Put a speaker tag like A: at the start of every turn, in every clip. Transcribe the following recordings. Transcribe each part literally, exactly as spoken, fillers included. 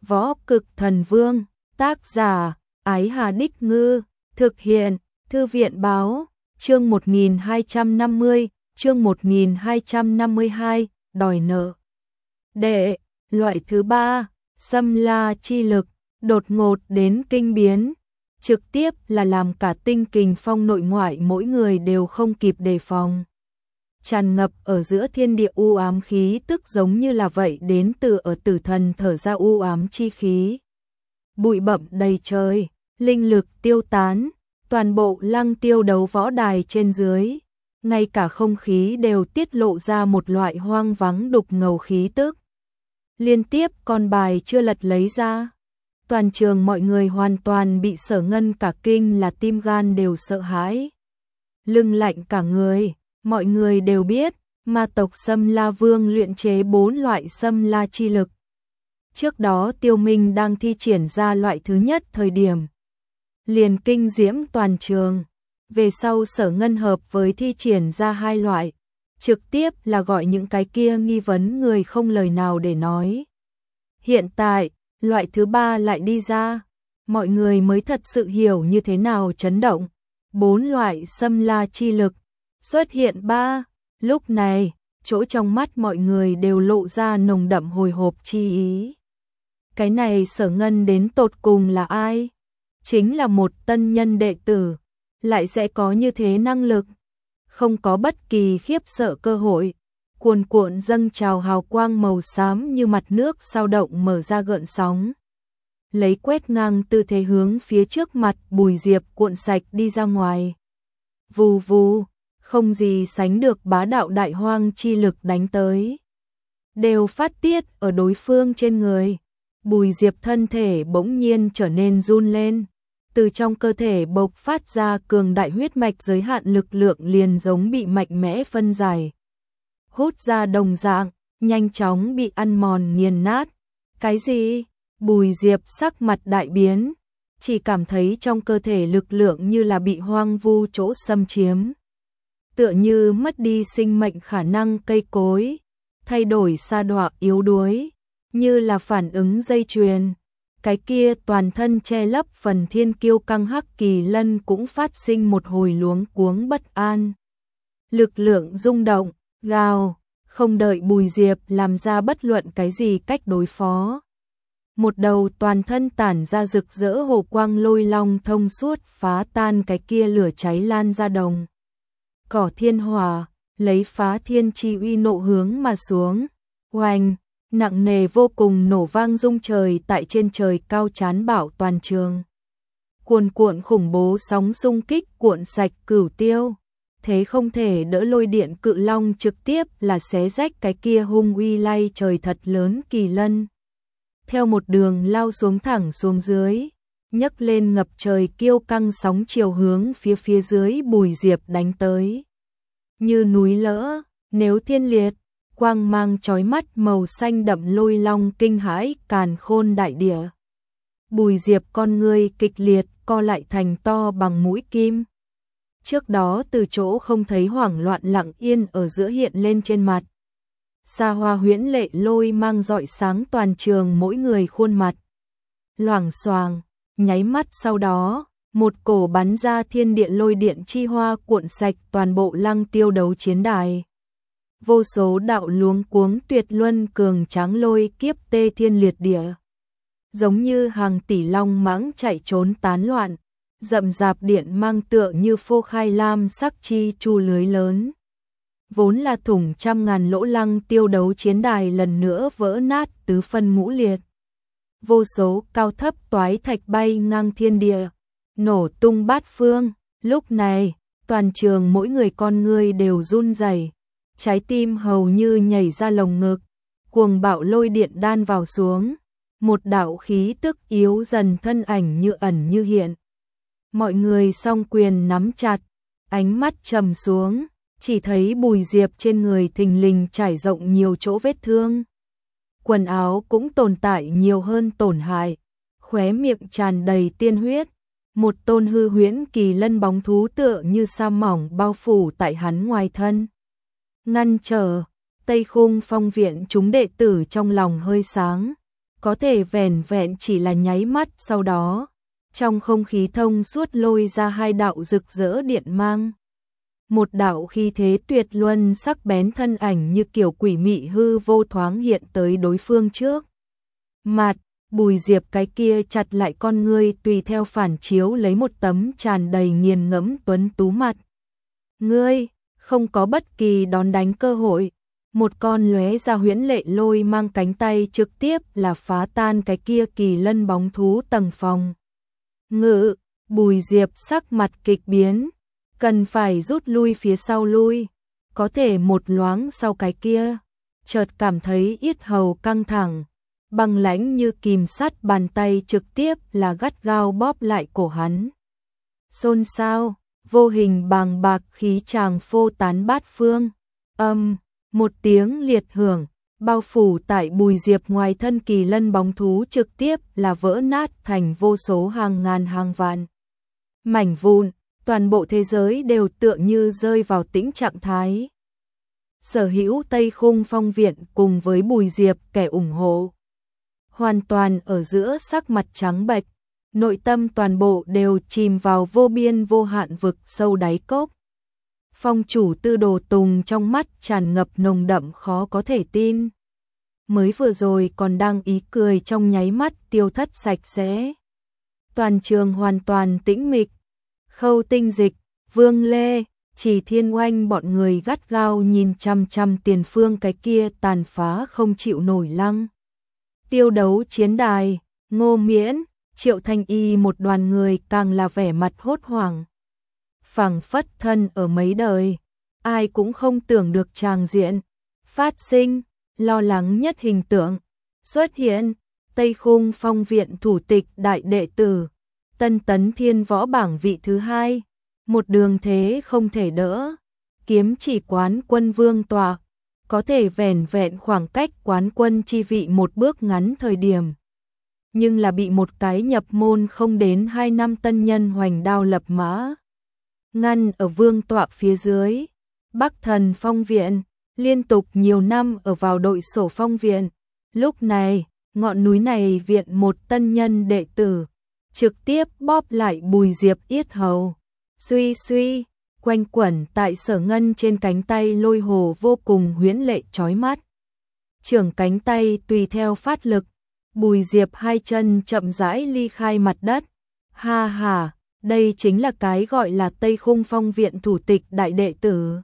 A: Võ Cực Thần Vương, tác giả, Ái Hà Đích Ngư, thực hiện, Thư viện Báo, chương một nghìn hai trăm năm mươi, chương một nghìn hai trăm năm mươi hai, đòi nợ. Đệ, loại thứ ba, xâm la chi lực, đột ngột đến kinh biến, trực tiếp là làm cả tinh kình phong nội ngoại mỗi người đều không kịp đề phòng. Tràn ngập ở giữa thiên địa u ám khí tức giống như là vậy đến từ ở tử thần thở ra u ám chi khí. Bụi bặm đầy trời, linh lực tiêu tán, toàn bộ Lăng Tiêu đấu võ đài trên dưới, ngay cả không khí đều tiết lộ ra một loại hoang vắng đục ngầu khí tức. Liên tiếp con bài chưa lật lấy ra, toàn trường mọi người hoàn toàn bị Sở Ngân cả kinh, là tim gan đều sợ hãi. Lưng lạnh cả người, mọi người đều biết, ma tộc Xâm La Vương luyện chế bốn loại xâm la chi lực. Trước đó Tiêu Minh đang thi triển ra loại thứ nhất thời điểm, liền kinh diễm toàn trường. Về sau Sở Ngân hợp với thi triển ra hai loại, trực tiếp là gọi những cái kia nghi vấn người không lời nào để nói. Hiện tại, loại thứ ba lại đi ra, mọi người mới thật sự hiểu như thế nào chấn động. Bốn loại xâm la chi lực xuất hiện ba, lúc này, chỗ trong mắt mọi người đều lộ ra nồng đậm hồi hộp chi ý. Cái này Sở Ngân đến tột cùng là ai? Chính là một tân nhân đệ tử, lại sẽ có như thế năng lực. Không có bất kỳ khiếp sợ cơ hội, cuồn cuộn dâng trào hào quang màu xám như mặt nước sao động mở ra gợn sóng. Lấy quét ngang tư thế hướng phía trước mặt Bùi Diệp cuộn sạch đi ra ngoài. Vù vù, không gì sánh được bá đạo đại hoang chi lực đánh tới, đều phát tiết ở đối phương trên người. Bùi Diệp thân thể bỗng nhiên trở nên run lên, từ trong cơ thể bộc phát ra cường đại huyết mạch giới hạn lực lượng liền giống bị mạnh mẽ phân giải, hút ra đồng dạng, nhanh chóng bị ăn mòn nghiền nát. Cái gì? Bùi Diệp sắc mặt đại biến, chỉ cảm thấy trong cơ thể lực lượng như là bị hoang vu chỗ xâm chiếm. Tựa như mất đi sinh mệnh khả năng cây cối, thay đổi sa đọa yếu đuối, như là phản ứng dây chuyền. Cái kia toàn thân che lấp phần thiên kiêu căng hắc kỳ lân cũng phát sinh một hồi luống cuống bất an. Lực lượng rung động, gào, không đợi Bùi Diệp làm ra bất luận cái gì cách đối phó. Một đầu toàn thân tản ra rực rỡ hồ quang lôi long thông suốt phá tan cái kia lửa cháy lan ra đồng cỏ thiên hỏa, lấy phá thiên chi uy nộ hướng mà xuống. Oanh, nặng nề vô cùng nổ vang rung trời tại trên trời cao chán bảo toàn trường. Cuồn cuộn khủng bố sóng xung kích cuộn sạch cửu tiêu, thế không thể đỡ lôi điện cự long trực tiếp là xé rách cái kia hung uy lay trời thật lớn kỳ lân. Theo một đường lao xuống thẳng xuống dưới, nhấc lên ngập trời kiêu căng sóng chiều hướng phía phía dưới Bùi Diệp đánh tới. Như núi lỡ, nếu thiên liệt, quang mang chói mắt màu xanh đậm lôi long kinh hãi càn khôn đại địa. Bùi Diệp con người kịch liệt co lại thành to bằng mũi kim. Trước đó từ chỗ không thấy hoảng loạn lặng yên ở giữa hiện lên trên mặt. Xa hoa huyễn lệ lôi mang rọi sáng toàn trường mỗi người khuôn mặt. Loảng xoàng, nháy mắt sau đó, một cổ bắn ra thiên điện lôi điện chi hoa cuộn sạch toàn bộ Lăng Tiêu đấu chiến đài. Vô số đạo luống cuống tuyệt luân cường tráng lôi kiếp tê thiên liệt địa. Giống như hàng tỷ long mãng chạy trốn tán loạn, rậm rạp điện mang tựa như phô khai lam sắc chi chu lưới lớn. Vốn là thủng trăm ngàn lỗ Lăng Tiêu đấu chiến đài lần nữa vỡ nát tứ phân ngũ liệt. Vô số cao thấp toái thạch bay ngang thiên địa, nổ tung bát phương. Lúc này, toàn trường mỗi người con người đều run rẩy, trái tim hầu như nhảy ra lồng ngực, cuồng bạo lôi điện đan vào xuống, một đạo khí tức yếu dần thân ảnh như ẩn như hiện. Mọi người song quyền nắm chặt, ánh mắt trầm xuống, chỉ thấy Bùi Diệp trên người thình lình trải rộng nhiều chỗ vết thương. Quần áo cũng tồn tại nhiều hơn tổn hại, khóe miệng tràn đầy tiên huyết. Một tôn hư huyễn kỳ lân bóng thú tựa như sa mỏng bao phủ tại hắn ngoài thân. Ngăn trở, Tây Khung Phong viện chúng đệ tử trong lòng hơi sáng, có thể vẻn vẹn chỉ là nháy mắt sau đó, trong không khí thông suốt lôi ra hai đạo rực rỡ điện mang. Một đạo khí thế tuyệt luân sắc bén thân ảnh như kiểu quỷ mị hư vô thoáng hiện tới đối phương trước. Mặt, Bùi Diệp cái kia chặt lại con ngươi tùy theo phản chiếu lấy một tấm tràn đầy nghiền ngẫm tuấn tú mặt. Ngươi, không có bất kỳ đón đánh cơ hội. Một con lóe ra huyễn lệ lôi mang cánh tay trực tiếp là phá tan cái kia kỳ lân bóng thú tầng phòng. Ngự, Bùi Diệp sắc mặt kịch biến, cần phải rút lui phía sau lui, có thể một loáng sau cái kia, chợt cảm thấy yết hầu căng thẳng, băng lãnh như kìm sắt bàn tay trực tiếp là gắt gao bóp lại cổ hắn. Xôn xao, vô hình bàng bạc khí tràng phô tán bát phương, âm, một tiếng liệt hưởng, bao phủ tại Bùi Diệp ngoài thân kỳ lân bóng thú trực tiếp là vỡ nát thành vô số hàng ngàn hàng vạn mảnh vụn, toàn bộ thế giới đều tựa như rơi vào tĩnh trạng thái. Sở hữu Tây Khung Phong Viện cùng với Bùi Diệp kẻ ủng hộ, hoàn toàn ở giữa sắc mặt trắng bệch, nội tâm toàn bộ đều chìm vào vô biên vô hạn vực sâu đáy cốc. Phong chủ Tư Đồ Tùng trong mắt tràn ngập nồng đậm khó có thể tin. Mới vừa rồi còn đang ý cười trong nháy mắt tiêu thất sạch sẽ. Toàn trường hoàn toàn tĩnh mịch. Khâu Tinh Dịch, Vương Lê, Chỉ Thiên Oanh bọn người gắt gao nhìn chăm chăm tiền phương cái kia tàn phá không chịu nổi lăng. Tiêu đấu chiến đài, Ngô Miễn, Triệu Thanh Y một đoàn người càng là vẻ mặt hốt hoảng. Phảng phất thân ở mấy đời, ai cũng không tưởng được tràng diện, phát sinh, lo lắng nhất hình tượng, xuất hiện, Tây Khung Phong Viện thủ tịch đại đệ tử, Tân Tấn Thiên Võ bảng vị thứ hai, một đường thế không thể đỡ, kiếm chỉ quán quân vương tọa, có thể vẻn vẹn khoảng cách quán quân chi vị một bước ngắn thời điểm. Nhưng là bị một cái nhập môn không đến hai năm tân nhân hoành đao lập mã ngăn ở vương tọa phía dưới. Bắc Thần Phong Viện, liên tục nhiều năm ở vào đội sổ Phong Viện. Lúc này, ngọn núi này viện một tân nhân đệ tử, trực tiếp bóp lại Bùi Diệp yết hầu. Suy suy, quanh quẩn tại Sở Ngân trên cánh tay lôi hồ vô cùng huyễn lệ chói mắt. Trưởng cánh tay tùy theo phát lực, Bùi Diệp hai chân chậm rãi ly khai mặt đất. Ha ha! Đây chính là cái gọi là Tây Khung Phong Viện thủ tịch đại đệ tử.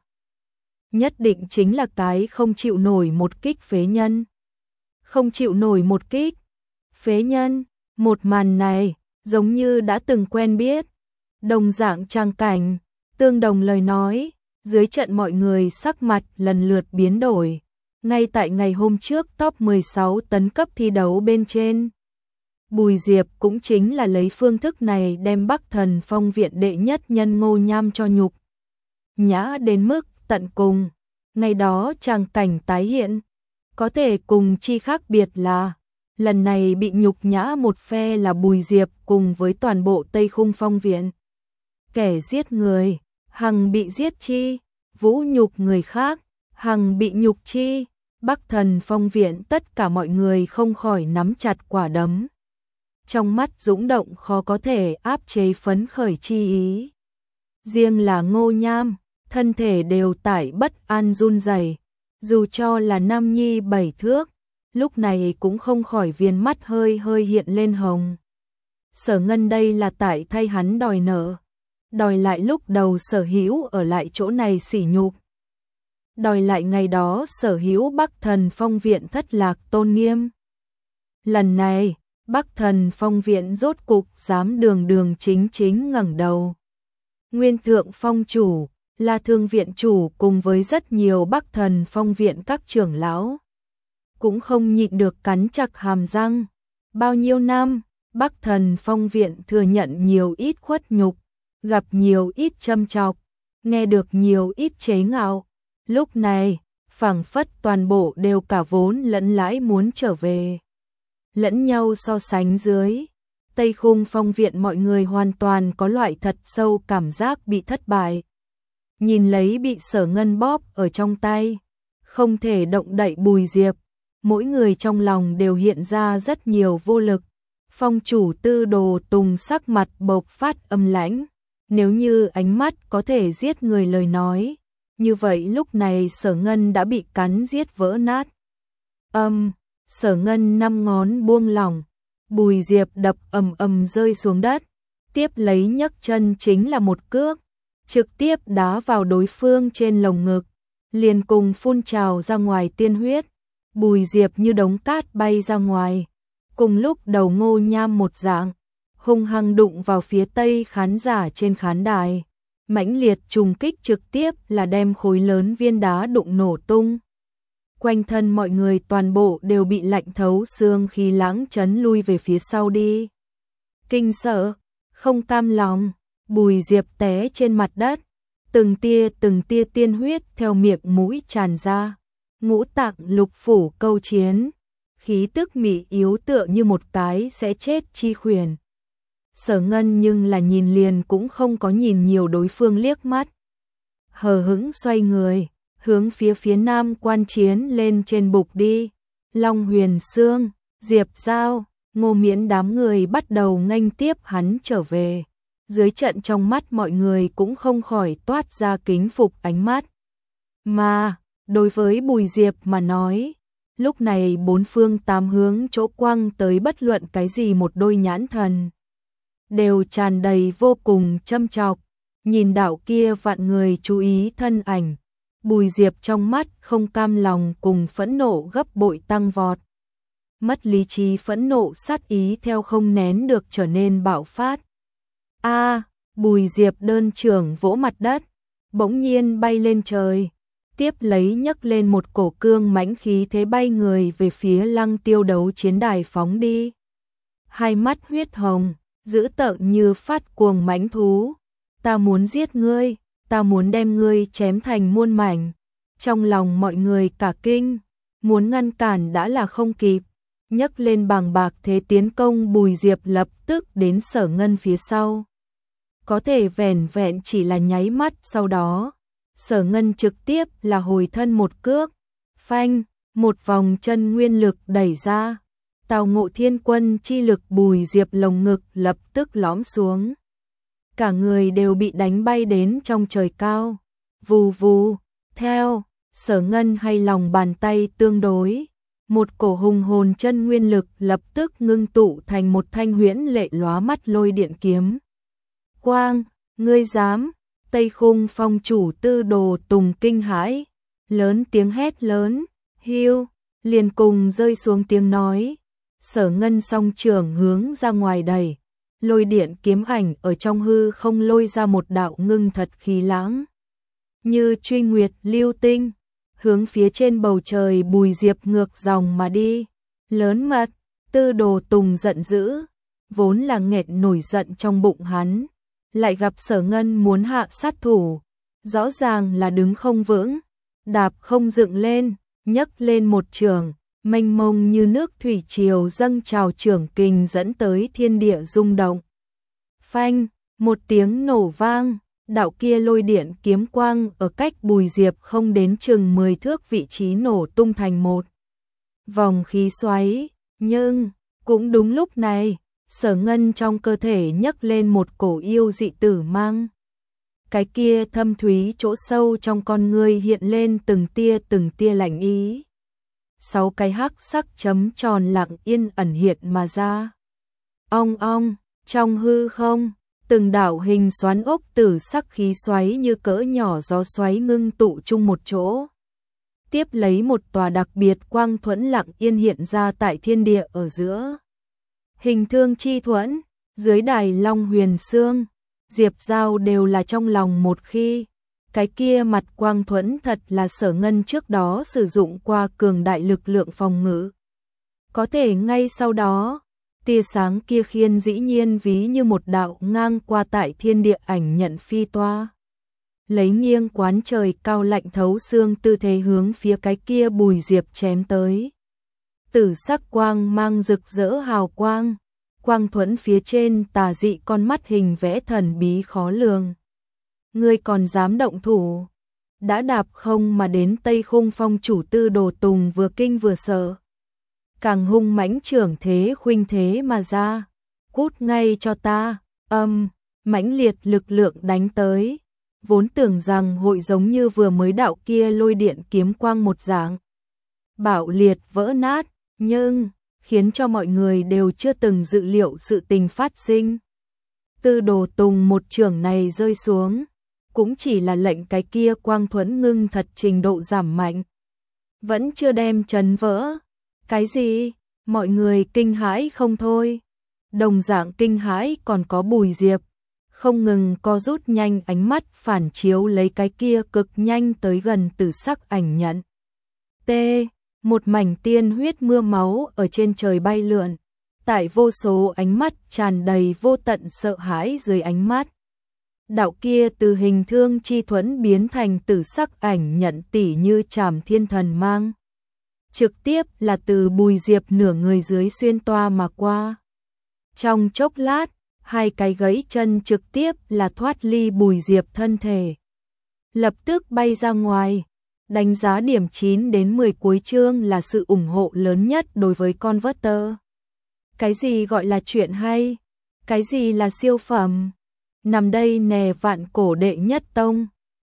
A: Nhất định chính là cái không chịu nổi một kích phế nhân. Không chịu nổi một kích phế nhân, một màn này giống như đã từng quen biết. Đồng dạng trang cảnh, tương đồng lời nói, dưới trận mọi người sắc mặt lần lượt biến đổi. Ngay tại ngày hôm trước top mười sáu tấn cấp thi đấu bên trên, Bùi Diệp cũng chính là lấy phương thức này đem Bắc Thần Phong Viện đệ nhất nhân Ngô Nham cho nhục nhã đến mức tận cùng. Ngày đó tràng cảnh tái hiện, có thể cùng chi khác biệt là lần này bị nhục nhã một phe là Bùi Diệp cùng với toàn bộ Tây Khung Phong Viện. Kẻ giết người, hằng bị giết chi, vũ nhục người khác, hằng bị nhục chi. Bắc Thần Phong Viện tất cả mọi người không khỏi nắm chặt quả đấm. Trong mắt dũng động khó có thể áp chế phấn khởi chi ý. Riêng là Ngô Nham, thân thể đều tải bất an run rẩy, dù cho là nam nhi bảy thước, lúc này cũng không khỏi viền mắt hơi hơi hiện lên hồng. Sở Ngân đây là tại thay hắn đòi nợ, đòi lại lúc đầu Sở Hữu ở lại chỗ này sỉ nhục, đòi lại ngày đó Sở Hữu Bắc Thần Phong Viện thất lạc tôn nghiêm. Lần này, Bắc Thần Phong Viện rốt cục dám đường đường chính chính ngẩng đầu. Nguyên Thượng Phong chủ, La Thương Viện chủ cùng với rất nhiều Bắc Thần Phong Viện các trưởng lão cũng không nhịn được cắn chặt hàm răng. Bao nhiêu năm, Bắc Thần Phong Viện thừa nhận nhiều ít khuất nhục, gặp nhiều ít châm chọc, nghe được nhiều ít chế ngạo. Lúc này, phảng phất toàn bộ đều cả vốn lẫn lãi muốn trở về. Lẫn nhau so sánh dưới, Tây Khung Phong Viện mọi người hoàn toàn có loại thật sâu cảm giác bị thất bại. Nhìn lấy bị Sở Ngân bóp ở trong tay, không thể động đậy Bùi Diệp, mỗi người trong lòng đều hiện ra rất nhiều vô lực. Phong chủ Tư Đồ Tùng sắc mặt bộc phát âm lãnh, nếu như ánh mắt có thể giết người lời nói, như vậy lúc này Sở Ngân đã bị cắn giết vỡ nát. Âm, Sở Ngân năm ngón buông lỏng, Bùi Diệp đập ầm ầm rơi xuống đất, tiếp lấy nhấc chân chính là một cước, trực tiếp đá vào đối phương trên lồng ngực, liền cùng phun trào ra ngoài tiên huyết. Bùi Diệp như đống cát bay ra ngoài, cùng lúc đầu Ngô Nham một dạng, hung hăng đụng vào phía tây khán giả trên khán đài. Mãnh liệt trùng kích trực tiếp là đem khối lớn viên đá đụng nổ tung. Quanh thân mọi người toàn bộ đều bị lạnh thấu xương khí lãng chấn lui về phía sau đi. Kinh sợ, không cam lòng, Bùi Diệp té trên mặt đất, từng tia từng tia tiên huyết theo miệng mũi tràn ra, ngũ tạng lục phủ câu chiến, khí tức mị yếu tựa như một cái sẽ chết chi khuyển. Sở Ngân nhưng là nhìn liền cũng không có nhìn nhiều đối phương liếc mắt. Hờ hững xoay người, hướng phía phía nam quan chiến lên trên bục đi. Long Huyền Sương, Diệp Giao, Ngô Miễn đám người bắt đầu nghênh tiếp hắn trở về. Dưới trận trong mắt mọi người cũng không khỏi toát ra kính phục ánh mắt. Mà, đối với Bùi Diệp mà nói, lúc này bốn phương tám hướng chỗ quăng tới bất luận cái gì một đôi nhãn thần đều tràn đầy vô cùng châm chọc. Nhìn đạo kia vạn người chú ý thân ảnh, Bùi Diệp trong mắt không cam lòng cùng phẫn nộ gấp bội tăng vọt. Mất lý trí phẫn nộ sát ý theo không nén được trở nên bạo phát. A, Bùi Diệp đơn trưởng vỗ mặt đất, bỗng nhiên bay lên trời, tiếp lấy nhấc lên một cổ cương mãnh khí thế bay người về phía Lăng Tiêu đấu chiến đài phóng đi. Hai mắt huyết hồng, dữ tợn như phát cuồng mãnh thú. Ta muốn giết ngươi, ta muốn đem ngươi chém thành muôn mảnh. Trong lòng mọi người cả kinh, muốn ngăn cản đã là không kịp, nhấc lên bàng bạc thế tiến công. Bùi Diệp lập tức đến Sở Ngân phía sau. Có thể vẻn vẹn chỉ là nháy mắt sau đó, Sở Ngân trực tiếp là hồi thân một cước, phanh, một vòng chân nguyên lực đẩy ra. Tào Ngộ Thiên Quân chi lực Bùi Diệp lồng ngực lập tức lõm xuống. Cả người đều bị đánh bay đến trong trời cao. Vù vù, theo, Sở Ngân hay lòng bàn tay tương đối. Một cổ hùng hồn chân nguyên lực lập tức ngưng tụ thành một thanh huyễn lệ lóa mắt lôi điện kiếm. Quang, ngươi dám, Tây Khung Phong chủ Tư Đồ Tùng kinh hãi, lớn tiếng hét lớn, hiu, liền cùng rơi xuống tiếng nói. Sở Ngân song trường hướng ra ngoài đẩy, lôi điện kiếm ảnh ở trong hư không lôi ra một đạo ngưng thật khí lãng, như truy nguyệt lưu tinh, hướng phía trên bầu trời Bùi Diệp ngược dòng mà đi. Lớn mật, Tư Đồ Tùng giận dữ, vốn là nghẹt nổi giận trong bụng hắn, lại gặp Sở Ngân muốn hạ sát thủ, rõ ràng là đứng không vững, đạp không dựng lên, nhấc lên một trường, mênh mông như nước thủy triều dâng trào trưởng kình dẫn tới thiên địa rung động. Phanh, một tiếng nổ vang, đạo kia lôi điện kiếm quang ở cách Bùi Diệp không đến chừng mười thước vị trí nổ tung thành một vòng khí xoáy, nhưng cũng đúng lúc này, Sở Ngân trong cơ thể nhấc lên một cổ yêu dị tử mang. Cái kia thâm thúy chỗ sâu trong con ngươi hiện lên từng tia từng tia lạnh ý. Sáu cái hắc sắc chấm tròn lặng yên ẩn hiện mà ra. Ong ong, trong hư không, từng đạo hình xoắn ốc tử sắc khí xoáy như cỡ nhỏ gió xoáy ngưng tụ chung một chỗ. Tiếp lấy một tòa đặc biệt quang thuẫn lặng yên hiện ra tại thiên địa ở giữa. Hình thương chi thuẫn, dưới đài Long Huyền Sương, Diệp Giao đều là trong lòng một khi. Cái kia mặt quang thuẫn thật là Sở Ngân trước đó sử dụng qua cường đại lực lượng phòng ngự. Có thể ngay sau đó, tia sáng kia khiên dĩ nhiên ví như một đạo ngang qua tại thiên địa ảnh nhận phi toa. Lấy nghiêng quán trời cao lạnh thấu xương tư thế hướng phía cái kia Bùi Diệp chém tới. Tử sắc quang mang rực rỡ hào quang, quang thuẫn phía trên tà dị con mắt hình vẽ thần bí khó lường. Ngươi còn dám động thủ? Đã đạp không mà đến Tây Khung Phong chủ Tư Đồ Tùng vừa kinh vừa sợ, càng hung mãnh trưởng thế khuynh thế mà ra. Cút ngay cho ta, âm, mãnh liệt lực lượng đánh tới. Vốn tưởng rằng hội giống như vừa mới đạo kia lôi điện kiếm quang một dạng. Bạo liệt vỡ nát, nhưng khiến cho mọi người đều chưa từng dự liệu sự tình phát sinh. Tư Đồ Tùng một chưởng này rơi xuống, cũng chỉ là lệnh cái kia quang thuẫn ngưng thật trình độ giảm mạnh. Vẫn chưa đem chấn vỡ. Cái gì? Mọi người kinh hãi không thôi. Đồng dạng kinh hãi còn có Bùi Diệp, không ngừng co rút nhanh ánh mắt phản chiếu lấy cái kia cực nhanh tới gần tử sắc ảnh nhận. T. Một mảnh tiên huyết mưa máu ở trên trời bay lượn, tại vô số ánh mắt tràn đầy vô tận sợ hãi dưới ánh mắt. Đạo kia từ hình thương chi thuẫn biến thành tử sắc ảnh nhận tỉ như trảm thiên thần mang. Trực tiếp là từ Bùi Diệp nửa người dưới xuyên toa mà qua. Trong chốc lát, hai cái gãy chân trực tiếp là thoát ly Bùi Diệp thân thể. Lập tức bay ra ngoài. Đánh giá điểm chín đến mười cuối chương là sự ủng hộ lớn nhất đối với Converter. Cái gì gọi là chuyện hay? Cái gì là siêu phẩm? Nằm đây nè vạn cổ đệ nhất tông.